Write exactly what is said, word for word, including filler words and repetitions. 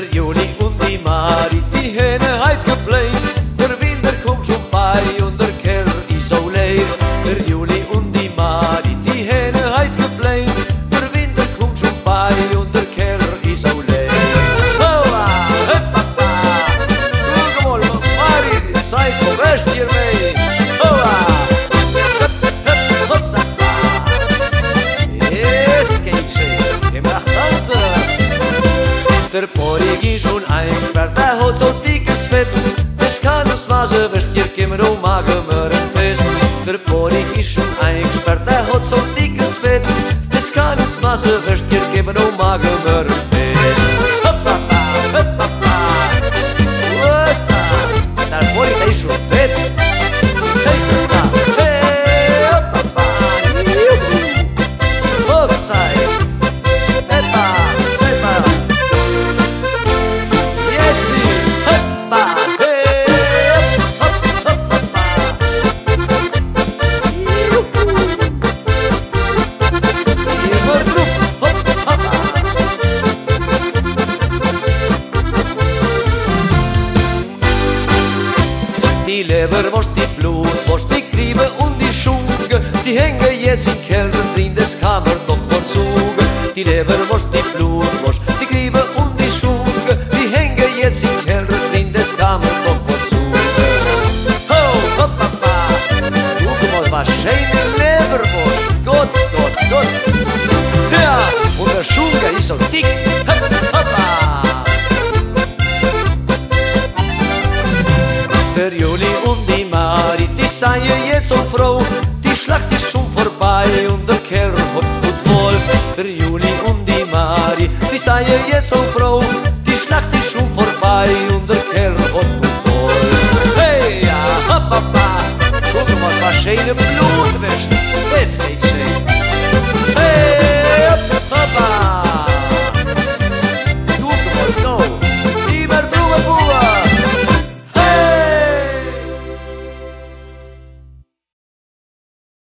Der Juli und die Mari, die Hähne heit gebläht, der Winter kommt schon bei und der Keller ist so leer. Der Juli und die Mari, die Hähne heit gebläht, der Winter kommt schon bei und der Keller ist so leer. Hoa, hey Papa, guck mal, Mari, sei vom West hier mei. Hoa, hep, hep, hotsasa. Jetzt geht's schön, wir machen tanzen. Der Porig ist schon eingesperrt, der hat so dickes Fett. Das kann uns Masse, wirst dir kommen und magen wir ein Fest. Der Porig ist schon eingesperrt, der hat so dickes Fett. Das kann uns Masse, wirst dir kommen und magen wir ein Fest. Hoppapa, hoppapa, wossa, der Porig, der ist schon fett. Hey, Sasa, hey, hoppapa, juhu, Hochzeit, heppa, heppa. Die Leberwurst, die Blutwurst, die Griebe und die Schunke, die hängen jetzt im Keller drin, das kann man doch versuchen. Die Leberwurst, die Blutwurst, die Griebe und die Schunke, die hängen jetzt im Keller drin, das kann man doch versuchen. Ho, ho, Papa, guck mal, was schöne Leberwurst, Gott, Gott, Gott. Ja, und der Schunke ist so dick, hopp, hoppa. Der Juli und die Mari, die seien jetzt so froh, die Schlacht ist schon vorbei und der Keller hat gut voll. Der Juli und die Mari, die seien jetzt so froh, die Schlacht ist schon vorbei und der Keller hat gut voll. Hey, ja, Papa, guck mal, was schöne Blumen.